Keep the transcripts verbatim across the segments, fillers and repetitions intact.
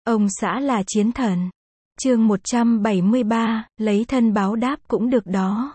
Ông xã là chiến thần. Chương một trăm bảy mươi ba, lấy thân báo đáp cũng được đó.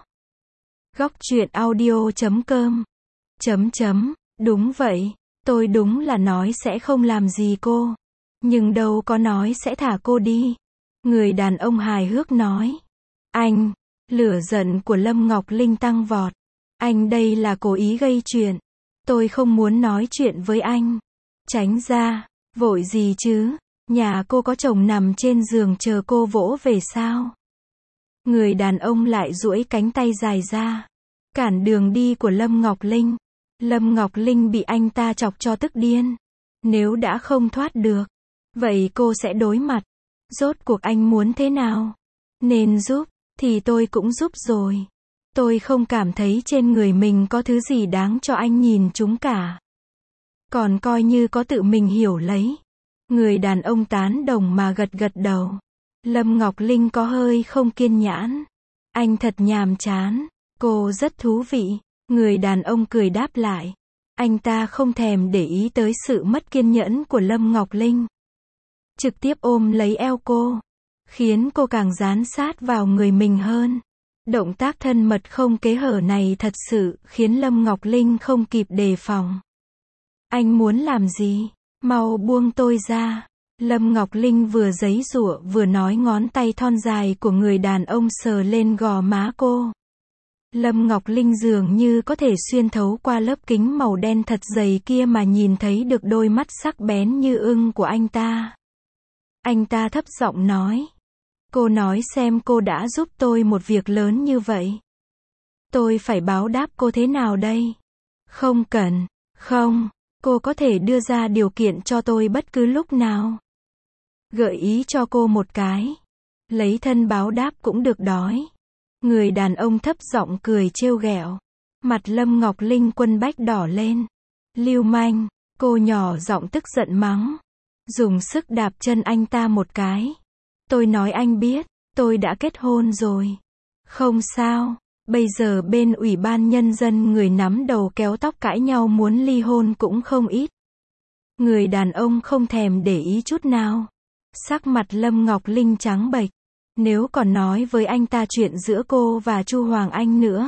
Góc truyện audio chấm com. Chấm chấm, đúng vậy, tôi đúng là nói sẽ không làm gì cô. Nhưng đâu có nói sẽ thả cô đi. Người đàn ông hài hước nói. Anh, lửa giận của Lâm Ngọc Linh tăng vọt. Anh đây là cố ý gây chuyện. Tôi không muốn nói chuyện với anh. Tránh ra, vội gì chứ, nhà cô có chồng nằm trên giường chờ cô vỗ về sao? Người đàn ông lại duỗi cánh tay dài ra, cản đường đi của Lâm Ngọc Linh. Lâm Ngọc Linh bị anh ta chọc cho tức điên. Nếu đã không thoát được, vậy cô sẽ đối mặt. Rốt cuộc anh muốn thế nào? Nên giúp, thì tôi cũng giúp rồi. Tôi không cảm thấy trên người mình có thứ gì đáng cho anh nhìn chúng cả. Còn coi như có tự mình hiểu lấy. Người đàn ông tán đồng mà gật gật đầu. Lâm Ngọc Linh có hơi không kiên nhẫn. Anh thật nhàm chán. Cô rất thú vị. Người đàn ông cười đáp lại. Anh ta không thèm để ý tới sự mất kiên nhẫn của Lâm Ngọc Linh. Trực tiếp ôm lấy eo cô. Khiến cô càng dán sát vào người mình hơn. Động tác thân mật không kế hở này thật sự khiến Lâm Ngọc Linh không kịp đề phòng. Anh muốn làm gì? Mau buông tôi ra. Lâm Ngọc Linh vừa giãy giụa vừa nói, ngón tay thon dài của người đàn ông sờ lên gò má cô. Lâm Ngọc Linh dường như có thể xuyên thấu qua lớp kính màu đen thật dày kia mà nhìn thấy được đôi mắt sắc bén như ưng của anh ta. Anh ta thấp giọng nói. Cô nói xem cô đã giúp tôi một việc lớn như vậy. Tôi phải báo đáp cô thế nào đây? Không cần, không, cô có thể đưa ra điều kiện cho tôi bất cứ lúc nào. Gợi ý cho cô một cái. Lấy thân báo đáp cũng được đói. Người đàn ông thấp giọng cười trêu ghẹo. Mặt Lâm Ngọc Linh Quân bách đỏ lên. Lưu manh, cô nhỏ giọng tức giận mắng. Dùng sức đạp chân anh ta một cái. Tôi nói anh biết, tôi đã kết hôn rồi. Không sao, bây giờ bên Ủy ban Nhân dân người nắm đầu kéo tóc cãi nhau muốn ly hôn cũng không ít. Người đàn ông không thèm để ý chút nào. Sắc mặt Lâm Ngọc Linh trắng bệch. Nếu còn nói với anh ta chuyện giữa cô và Chu Hoàng Anh nữa,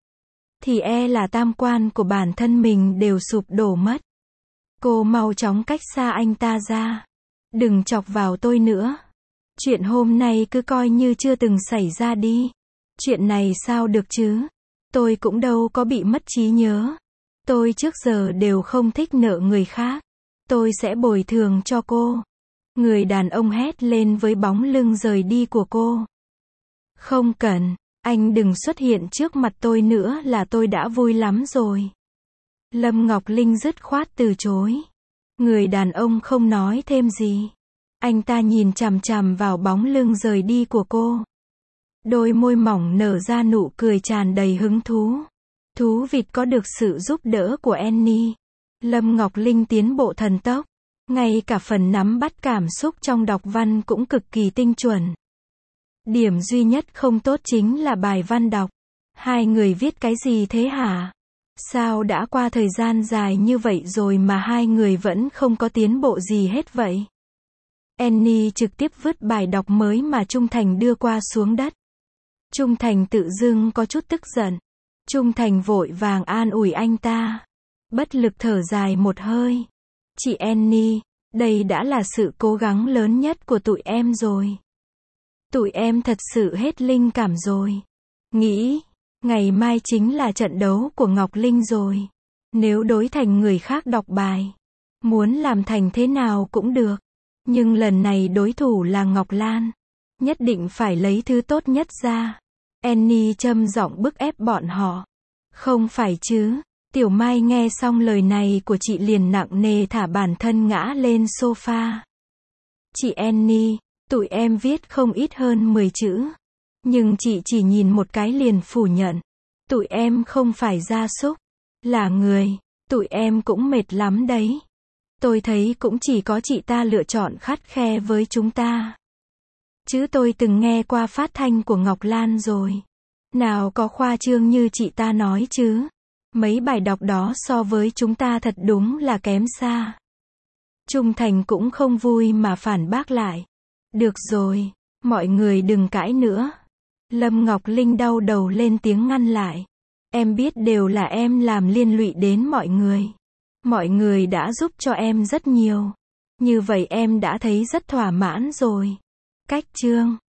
thì e là tam quan của bản thân mình đều sụp đổ mất. Cô mau chóng cách xa anh ta ra. Đừng chọc vào tôi nữa. Chuyện hôm nay cứ coi như chưa từng xảy ra đi. Chuyện này sao được chứ? Tôi cũng đâu có bị mất trí nhớ. Tôi trước giờ đều không thích nợ người khác. Tôi sẽ bồi thường cho cô. Người đàn ông hét lên với bóng lưng rời đi của cô. Không cần, anh đừng xuất hiện trước mặt tôi nữa là tôi đã vui lắm rồi. Lâm Ngọc Linh dứt khoát từ chối. Người đàn ông không nói thêm gì. Anh ta nhìn chằm chằm vào bóng lưng rời đi của cô. Đôi môi mỏng nở ra nụ cười tràn đầy hứng thú. Thú vịt có được sự giúp đỡ của Annie. Lâm Ngọc Linh tiến bộ thần tốc. Ngay cả phần nắm bắt cảm xúc trong đọc văn cũng cực kỳ tinh chuẩn. Điểm duy nhất không tốt chính là bài văn đọc. Hai người viết cái gì thế hả? Sao đã qua thời gian dài như vậy rồi mà hai người vẫn không có tiến bộ gì hết vậy? Annie trực tiếp vứt bài đọc mới mà Trung Thành đưa qua xuống đất. Trung Thành tự dưng có chút tức giận. Trung Thành vội vàng an ủi anh ta. Bất lực thở dài một hơi. Chị Annie, đây đã là sự cố gắng lớn nhất của tụi em rồi. Tụi em thật sự hết linh cảm rồi. Nghĩ, ngày mai chính là trận đấu của Ngọc Linh rồi. Nếu đối thành người khác đọc bài, muốn làm thành thế nào cũng được. Nhưng lần này đối thủ là Ngọc Lan. Nhất định phải lấy thứ tốt nhất ra. Annie trầm giọng bức ép bọn họ. Không phải chứ. Tiểu Mai nghe xong lời này của chị liền nặng nề thả bản thân ngã lên sofa. Chị Annie, tụi em viết không ít hơn mười chữ. Nhưng chị chỉ nhìn một cái liền phủ nhận. Tụi em không phải gia súc, là người. Tụi em cũng mệt lắm đấy. Tôi thấy cũng chỉ có chị ta lựa chọn khắt khe với chúng ta. Chứ tôi từng nghe qua phát thanh của Ngọc Lan rồi. Nào có khoa trương như chị ta nói chứ. Mấy bài đọc đó so với chúng ta thật đúng là kém xa. Trung Thành cũng không vui mà phản bác lại. Được rồi, mọi người đừng cãi nữa. Lâm Ngọc Linh đau đầu lên tiếng ngăn lại. Em biết đều là em làm liên lụy đến mọi người. Mọi người đã giúp cho em rất nhiều. Như vậy em đã thấy rất thỏa mãn rồi. Cách chương